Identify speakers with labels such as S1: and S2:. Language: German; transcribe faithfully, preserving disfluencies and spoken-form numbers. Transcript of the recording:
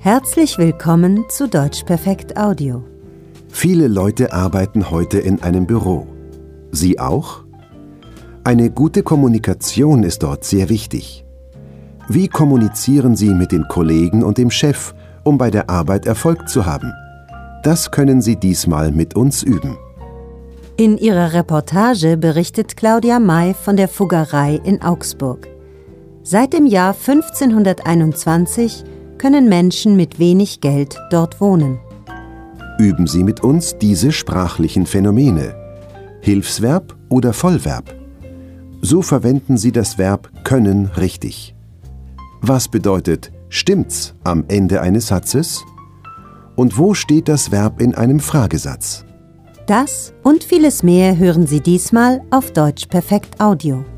S1: Herzlich willkommen zu Deutsch Perfekt Audio.
S2: Viele Leute arbeiten heute in einem Büro. Sie auch? Eine gute Kommunikation ist dort sehr wichtig. Wie kommunizieren Sie mit den Kollegen und dem Chef, um bei der Arbeit Erfolg zu haben? Das können Sie diesmal mit uns üben.
S1: In ihrer Reportage berichtet Claudia May von der Fuggerei in Augsburg. Seit dem Jahr fünfzehnhunderteinundzwanzig können Menschen mit wenig Geld dort wohnen.
S2: Üben Sie mit uns diese sprachlichen Phänomene. Hilfsverb oder Vollverb. So verwenden Sie das Verb können richtig. Was bedeutet stimmt's am Ende eines Satzes? Und wo steht das Verb in einem Fragesatz?
S1: Das und vieles mehr hören Sie diesmal auf Deutsch Perfekt Audio.